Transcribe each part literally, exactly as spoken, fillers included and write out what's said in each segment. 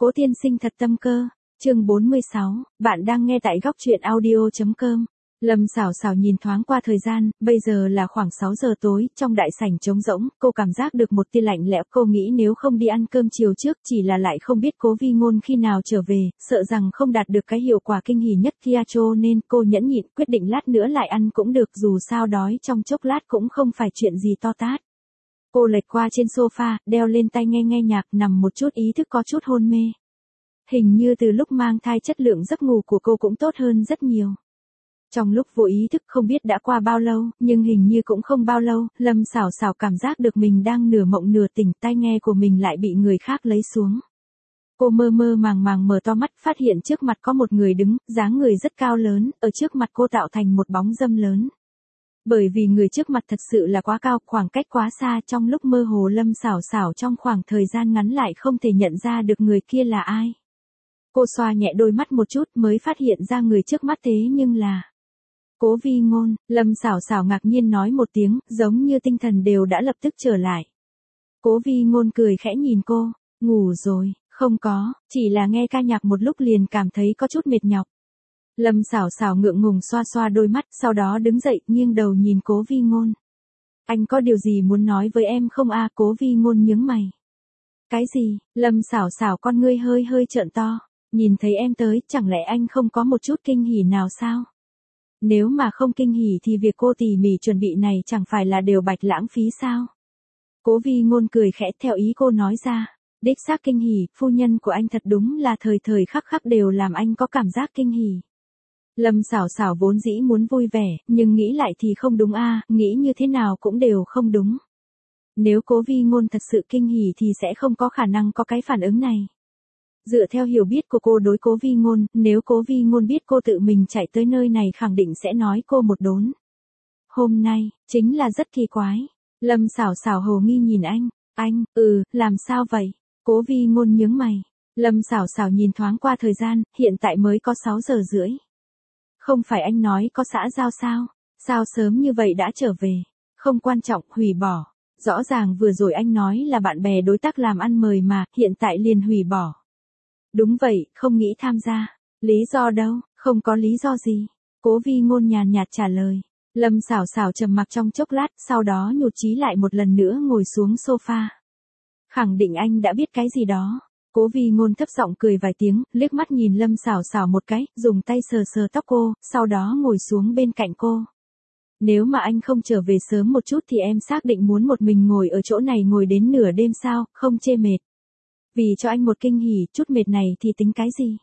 Cố tiên sinh thật tâm cơ. Chương bốn mươi sáu, bạn đang nghe tại góc truyện audio chấm com. Lâm Sảo Sảo nhìn thoáng qua thời gian, bây giờ là khoảng sáu giờ tối, trong đại sảnh trống rỗng, cô cảm giác được một tia lạnh lẽo, cô nghĩ nếu không đi ăn cơm chiều trước, chỉ là lại không biết Cố Vi Ngôn khi nào trở về, sợ rằng không đạt được cái hiệu quả kinh hỉ nhất kia, cho nên cô nhẫn nhịn, quyết định lát nữa lại ăn cũng được, dù sao đói trong chốc lát cũng không phải chuyện gì to tát. Cô lệch qua trên sofa, đeo lên tai nghe nghe nhạc, nằm một chút, ý thức có chút hôn mê. Hình như từ lúc mang thai chất lượng giấc ngủ của cô cũng tốt hơn rất nhiều. Trong lúc vô ý thức không biết đã qua bao lâu, nhưng hình như cũng không bao lâu, Lâm Sảo Sảo cảm giác được mình đang nửa mộng nửa tỉnh, tai nghe của mình lại bị người khác lấy xuống. Cô mơ mơ màng màng mở to mắt, phát hiện trước mặt có một người đứng, dáng người rất cao lớn, ở trước mặt cô tạo thành một bóng râm lớn. Bởi vì người trước mặt thật sự là quá cao, khoảng cách quá xa, trong lúc mơ hồ Lâm Sảo Sảo trong khoảng thời gian ngắn lại không thể nhận ra được người kia là ai. Cô xoa nhẹ đôi mắt một chút mới phát hiện ra người trước mắt thế nhưng là Cố Vi Ngôn. Lâm Sảo Sảo ngạc nhiên nói một tiếng, giống như tinh thần đều đã lập tức trở lại. Cố Vi Ngôn cười khẽ nhìn cô, ngủ rồi, không có, chỉ là nghe ca nhạc một lúc liền cảm thấy có chút mệt nhọc. Lâm Sảo Sảo ngượng ngùng xoa xoa đôi mắt, sau đó đứng dậy, nghiêng đầu nhìn Cố Vi Ngôn. Anh có điều gì muốn nói với em không a? Cố Vi Ngôn nhướng mày. Cái gì? Lâm Sảo Sảo con ngươi hơi hơi trợn to, nhìn thấy em tới, chẳng lẽ anh không có một chút kinh hỉ nào sao? Nếu mà không kinh hỉ thì việc cô tỉ mỉ chuẩn bị này chẳng phải là đều bạch lãng phí sao? Cố Vi Ngôn cười khẽ theo ý cô nói ra, đích xác kinh hỉ, phu nhân của anh thật đúng là thời thời khắc khắc đều làm anh có cảm giác kinh hỉ. Lâm Sảo Sảo vốn dĩ muốn vui vẻ, nhưng nghĩ lại thì không đúng a, nghĩ như thế nào cũng đều không đúng. Nếu Cố Vi Ngôn thật sự kinh hỉ thì sẽ không có khả năng có cái phản ứng này. Dựa theo hiểu biết của cô đối Cố Vi Ngôn, nếu Cố Vi Ngôn biết cô tự mình chạy tới nơi này khẳng định sẽ nói cô một đốn. Hôm nay, chính là rất kỳ quái. Lâm Sảo Sảo hồ nghi nhìn anh, anh, ừ, làm sao vậy? Cố Vi Ngôn nhướng mày. Lâm Sảo Sảo nhìn thoáng qua thời gian, hiện tại mới có sáu giờ rưỡi. Không phải anh nói có xã giao sao? Sao sớm như vậy đã trở về? Không quan trọng, hủy bỏ. Rõ ràng vừa rồi anh nói là bạn bè đối tác làm ăn mời mà, hiện tại liền hủy bỏ. Đúng vậy, không nghĩ tham gia. Lý do đâu? Không có lý do gì. Cố Vi Ngôn nhàn nhạt trả lời. Lâm Sảo Sảo trầm mặc trong chốc lát, sau đó nhụt chí lại một lần nữa ngồi xuống sofa. Khẳng định anh đã biết cái gì đó. Cố Vi Ngôn thấp giọng cười vài tiếng, liếc mắt nhìn Lâm Sảo Sảo một cái, dùng tay sờ sờ tóc cô, sau đó ngồi xuống bên cạnh cô. Nếu mà anh không trở về sớm một chút thì em xác định muốn một mình ngồi ở chỗ này ngồi đến nửa đêm sao, không chê mệt. Vì cho anh một kinh hỉ, chút mệt này thì tính cái gì?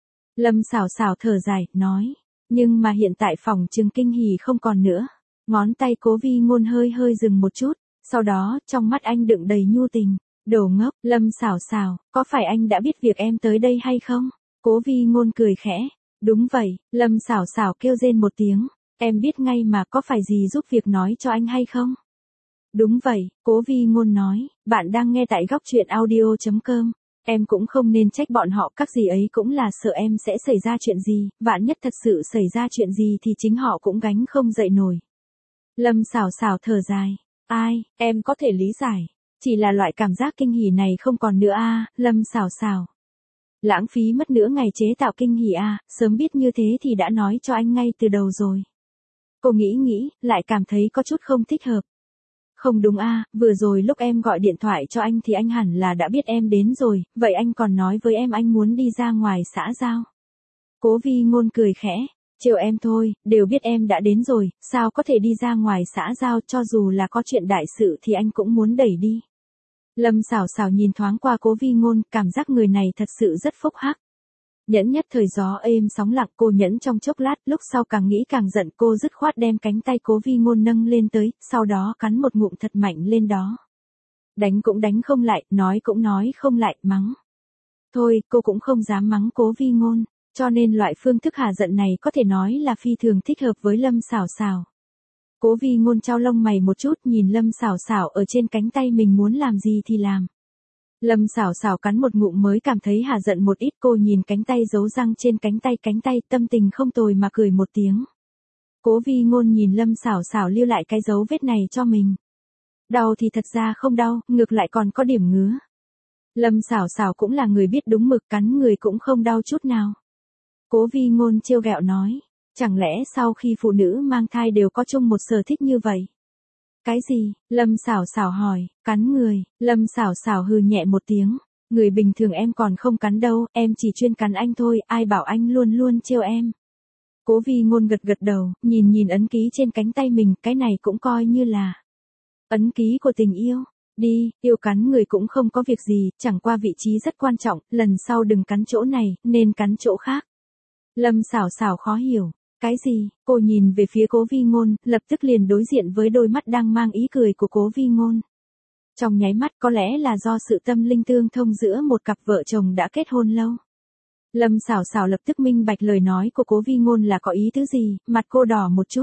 Lâm Sảo Sảo thở dài, nói. Nhưng mà hiện tại phòng trừng kinh hỉ không còn nữa. Ngón tay Cố Vi Ngôn hơi hơi dừng một chút, sau đó, trong mắt anh đựng đầy nhu tình. Đồ ngốc, Lâm Sảo Sảo, có phải anh đã biết việc em tới đây hay không? Cố Vi Ngôn cười khẽ. Đúng vậy, Lâm Sảo Sảo kêu rên một tiếng. Em biết ngay mà, có phải gì giúp việc nói cho anh hay không? Đúng vậy, Cố Vi Ngôn nói, bạn đang nghe tại góc truyện audio chấm com. Em cũng không nên trách bọn họ, các gì ấy cũng là sợ em sẽ xảy ra chuyện gì, vạn nhất thật sự xảy ra chuyện gì thì chính họ cũng gánh không dậy nổi. Lâm Sảo Sảo thở dài, ai, em có thể lý giải, chỉ là loại cảm giác kinh hỉ này không còn nữa a, Lâm Sảo Sảo. Lãng phí mất nửa ngày chế tạo kinh hỉ a, sớm biết như thế thì đã nói cho anh ngay từ đầu rồi. Cô nghĩ nghĩ, lại cảm thấy có chút không thích hợp. Không đúng a, vừa rồi lúc em gọi điện thoại cho anh thì anh hẳn là đã biết em đến rồi, vậy anh còn nói với em anh muốn đi ra ngoài xã giao. Cố Vi Ngôn cười khẽ, chiều em thôi, đều biết em đã đến rồi, sao có thể đi ra ngoài xã giao, cho dù là có chuyện đại sự thì anh cũng muốn đẩy đi. Lâm Sảo Sảo nhìn thoáng qua Cố Vi Ngôn, cảm giác người này thật sự rất phúc hắc. Nhẫn nhất thời gió êm sóng lặng, cô nhẫn trong chốc lát, lúc sau càng nghĩ càng giận, cô dứt khoát đem cánh tay Cố Vi Ngôn nâng lên tới, sau đó cắn một ngụm thật mạnh lên đó. Đánh cũng đánh không lại, nói cũng nói không lại, mắng. Thôi, cô cũng không dám mắng Cố Vi Ngôn, cho nên loại phương thức hạ giận này có thể nói là phi thường thích hợp với Lâm Sảo Sảo. Cố Vi Ngôn chau lông mày một chút, nhìn Lâm Sảo Sảo ở trên cánh tay mình muốn làm gì thì làm. Lâm Sảo Sảo cắn một ngụm mới cảm thấy hả giận một ít, cô nhìn cánh tay giấu răng trên cánh tay cánh tay, tâm tình không tồi mà cười một tiếng. Cố Vi Ngôn nhìn Lâm Sảo Sảo lưu lại cái dấu vết này cho mình. Đau thì thật ra không đau, ngược lại còn có điểm ngứa. Lâm Sảo Sảo cũng là người biết đúng mực, cắn người cũng không đau chút nào. Cố Vi Ngôn trêu ghẹo nói, chẳng lẽ sau khi phụ nữ mang thai đều có chung một sở thích như vậy? Cái gì? Lâm Sảo Sảo hỏi, cắn người. Lâm Sảo Sảo hừ nhẹ một tiếng, người bình thường em còn không cắn đâu, em chỉ chuyên cắn anh thôi, ai bảo anh luôn luôn trêu em. Cố Vi Ngôn gật gật đầu, nhìn nhìn ấn ký trên cánh tay mình, cái này cũng coi như là ấn ký của tình yêu. Đi, yêu cắn người cũng không có việc gì, chẳng qua vị trí rất quan trọng, lần sau đừng cắn chỗ này, nên cắn chỗ khác. Lâm Sảo Sảo khó hiểu, cái gì? Cô nhìn về phía Cố Vi Ngôn, lập tức liền đối diện với đôi mắt đang mang ý cười của Cố Vi Ngôn. Trong nháy mắt có lẽ là do sự tâm linh tương thông giữa một cặp vợ chồng đã kết hôn lâu. Lâm Sảo Sảo lập tức minh bạch lời nói của Cố Vi Ngôn là có ý tứ gì, mặt cô đỏ một chút.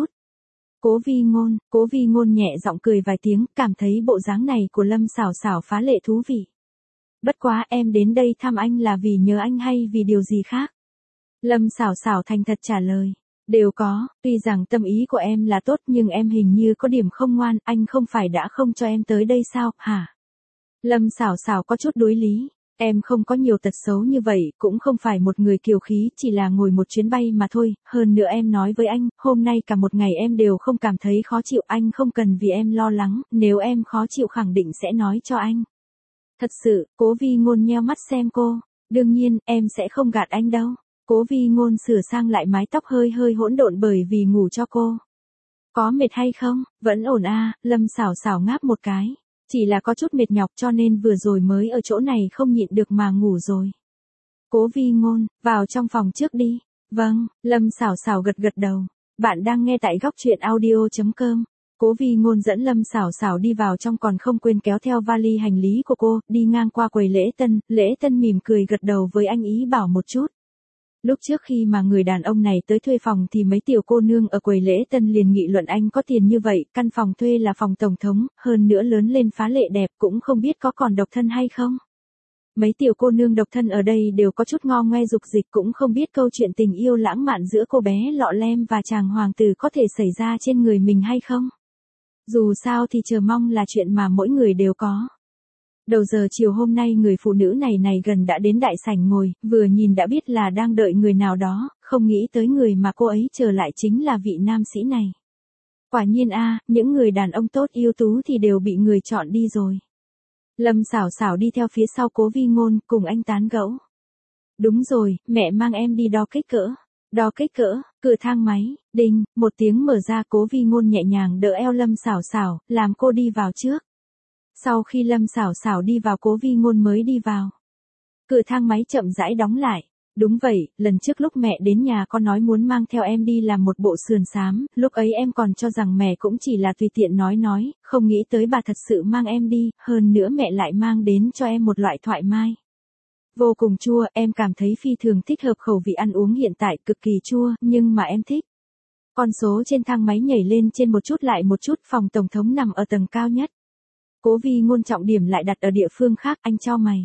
Cố Vi Ngôn, Cố Vi Ngôn nhẹ giọng cười vài tiếng, cảm thấy bộ dáng này của Lâm Sảo Sảo phá lệ thú vị. Bất quá em đến đây thăm anh là vì nhớ anh hay vì điều gì khác? Lâm Sảo Sảo thành thật trả lời, đều có, tuy rằng tâm ý của em là tốt nhưng em hình như có điểm không ngoan, anh không phải đã không cho em tới đây sao, hả? Lâm Sảo Sảo có chút đối lý. Em không có nhiều tật xấu như vậy, cũng không phải một người kiều khí, chỉ là ngồi một chuyến bay mà thôi, hơn nữa em nói với anh, hôm nay cả một ngày em đều không cảm thấy khó chịu, anh không cần vì em lo lắng, nếu em khó chịu khẳng định sẽ nói cho anh. Thật sự, Cố Vi Ngôn nheo mắt xem cô, đương nhiên, em sẽ không gạt anh đâu. Cố Vi Ngôn sửa sang lại mái tóc hơi hơi hỗn độn bởi vì ngủ cho cô. Có mệt hay không? Vẫn ổn à, Lâm Sảo Sảo ngáp một cái. Chỉ là có chút mệt nhọc cho nên vừa rồi mới ở chỗ này không nhịn được mà ngủ rồi. Cố Vi Ngôn, vào trong phòng trước đi. Vâng, Lâm Sảo Sảo gật gật đầu. Bạn đang nghe tại góc truyện audio chấm com. Cố Vi Ngôn dẫn Lâm Sảo Sảo đi vào trong còn không quên kéo theo vali hành lý của cô, đi ngang qua quầy lễ tân, lễ tân mỉm cười gật đầu với anh ý bảo một chút. Lúc trước khi mà người đàn ông này tới thuê phòng thì mấy tiểu cô nương ở quầy lễ tân liền nghị luận anh có tiền như vậy, căn phòng thuê là phòng tổng thống, hơn nữa lớn lên phá lệ đẹp, cũng không biết có còn độc thân hay không. Mấy tiểu cô nương độc thân ở đây đều có chút ngo ngoe dục dịch, cũng không biết câu chuyện tình yêu lãng mạn giữa cô bé lọ lem và chàng hoàng tử có thể xảy ra trên người mình hay không. Dù sao thì chờ mong là chuyện mà mỗi người đều có. Đầu giờ chiều hôm nay người phụ nữ này này gần đã đến đại sảnh ngồi, vừa nhìn đã biết là đang đợi người nào đó, không nghĩ tới người mà cô ấy chờ lại chính là vị nam sĩ này. Quả nhiên a, những người đàn ông tốt ưu tú thì đều bị người chọn đi rồi. Lâm Sảo Sảo đi theo phía sau Cố Vi Ngôn, cùng anh tán gẫu. Đúng rồi, mẹ mang em đi đo kích cỡ. Đo kích cỡ, cửa thang máy, đinh, một tiếng mở ra, Cố Vi Ngôn nhẹ nhàng đỡ eo Lâm Sảo Sảo, làm cô đi vào trước. Sau khi Lâm Sảo Sảo đi vào, Cố Vi Ngôn mới đi vào. Cửa thang máy chậm rãi đóng lại. Đúng vậy, lần trước lúc mẹ đến nhà con nói muốn mang theo em đi làm một bộ sườn xám, lúc ấy em còn cho rằng mẹ cũng chỉ là tùy tiện nói nói, không nghĩ tới bà thật sự mang em đi, hơn nữa mẹ lại mang đến cho em một loại thoại mai. Vô cùng chua, em cảm thấy phi thường thích hợp khẩu vị ăn uống hiện tại, cực kỳ chua, nhưng mà em thích. Con số trên thang máy nhảy lên trên một chút lại một chút, phòng tổng thống nằm ở tầng cao nhất. Cố Vi Ngôn trọng điểm lại đặt ở địa phương khác, anh chau mày.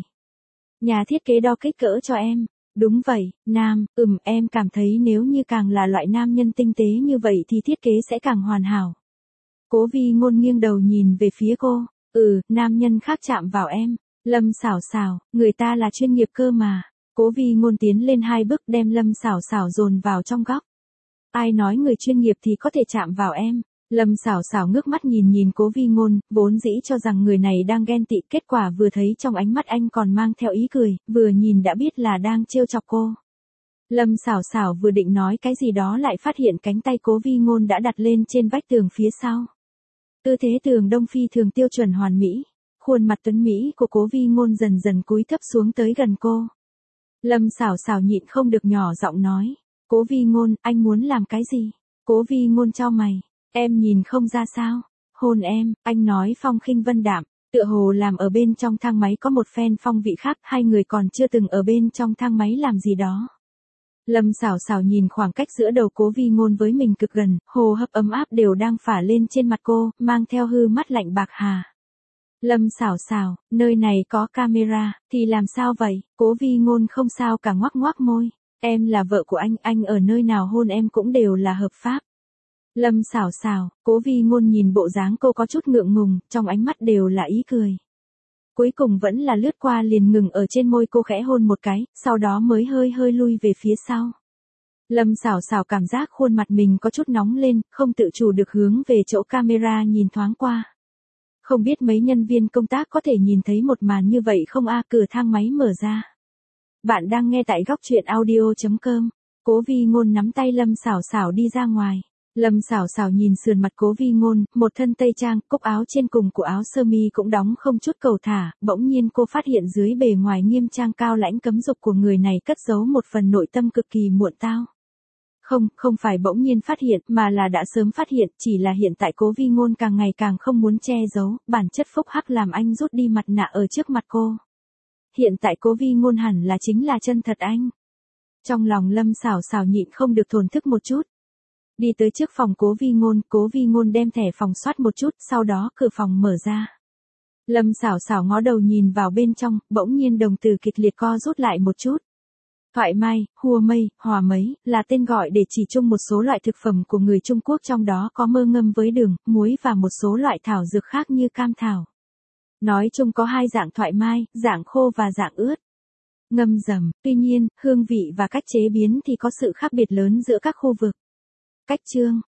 Nhà thiết kế đo kích cỡ cho em. Đúng vậy, nam, ừm em cảm thấy nếu như càng là loại nam nhân tinh tế như vậy thì thiết kế sẽ càng hoàn hảo. Cố Vi Ngôn nghiêng đầu nhìn về phía cô, ừ, nam nhân khác chạm vào em. Lâm Sảo Sảo, người ta là chuyên nghiệp cơ mà. Cố Vi Ngôn tiến lên hai bước đem Lâm Sảo Sảo dồn vào trong góc. Ai nói người chuyên nghiệp thì có thể chạm vào em. Lâm Sảo Sảo ngước mắt nhìn nhìn Cố Vi Ngôn, vốn dĩ cho rằng người này đang ghen tị, kết quả vừa thấy trong ánh mắt anh còn mang theo ý cười, vừa nhìn đã biết là đang trêu chọc cô. Lâm Sảo Sảo vừa định nói cái gì đó lại phát hiện cánh tay Cố Vi Ngôn đã đặt lên trên vách tường phía sau. Tư thế tường đông phi thường tiêu chuẩn hoàn mỹ, khuôn mặt tuấn mỹ của Cố Vi Ngôn dần dần cúi thấp xuống tới gần cô. Lâm Sảo Sảo nhịn không được nhỏ giọng nói, Cố Vi Ngôn, anh muốn làm cái gì? Cố Vi Ngôn chau mày. Em nhìn không ra sao? Hôn em, anh nói phong khinh vân đạm, tựa hồ làm ở bên trong thang máy có một phen phong vị khác, hai người còn chưa từng ở bên trong thang máy làm gì đó. Lâm Sảo Sảo nhìn khoảng cách giữa đầu Cố Vi Ngôn với mình cực gần, hô hấp ấm áp đều đang phả lên trên mặt cô, mang theo hư mắt lạnh bạc hà. Lâm Sảo Sảo, nơi này có camera, thì làm sao vậy? Cố Vi Ngôn không sao cả ngoác ngoác môi, em là vợ của anh, anh ở nơi nào hôn em cũng đều là hợp pháp. Lâm Sảo Sảo, Cố Vi Ngôn nhìn bộ dáng cô có chút ngượng ngùng, trong ánh mắt đều là ý cười. Cuối cùng vẫn là lướt qua liền ngừng ở trên môi cô khẽ hôn một cái, sau đó mới hơi hơi lui về phía sau. Lâm Sảo Sảo cảm giác khuôn mặt mình có chút nóng lên, không tự chủ được hướng về chỗ camera nhìn thoáng qua. Không biết mấy nhân viên công tác có thể nhìn thấy một màn như vậy không a? Cửa thang máy mở ra. Bạn đang nghe tại góc truyện audio chấm com. Cố Vi Ngôn nắm tay Lâm Sảo Sảo đi ra ngoài. Lâm Sảo Sảo nhìn sườn mặt Cố Vi Ngôn, một thân tây trang, cúc áo trên cùng của áo sơ mi cũng đóng không chút cầu thả, bỗng nhiên cô phát hiện dưới bề ngoài nghiêm trang cao lãnh cấm dục của người này cất giấu một phần nội tâm cực kỳ muộn tao. Không, không phải bỗng nhiên phát hiện, mà là đã sớm phát hiện, chỉ là hiện tại Cố Vi Ngôn càng ngày càng không muốn che giấu, bản chất phúc hắc làm anh rút đi mặt nạ ở trước mặt cô. Hiện tại Cố Vi Ngôn hẳn là chính là chân thật anh. Trong lòng Lâm Sảo Sảo nhịn không được thổn thức một chút. Đi tới trước phòng Cố Vi Ngôn, Cố Vi Ngôn đem thẻ phòng soát một chút, sau đó cửa phòng mở ra. Lâm Sảo Sảo ngó đầu nhìn vào bên trong, bỗng nhiên đồng tử kịch liệt co rút lại một chút. Thoại mai, hua mây, hòa mấy, là tên gọi để chỉ chung một số loại thực phẩm của người Trung Quốc, trong đó có mơ ngâm với đường, muối và một số loại thảo dược khác như cam thảo. Nói chung có hai dạng thoại mai, dạng khô và dạng ướt. Ngâm dầm, tuy nhiên, hương vị và cách chế biến thì có sự khác biệt lớn giữa các khu vực. Cách chương,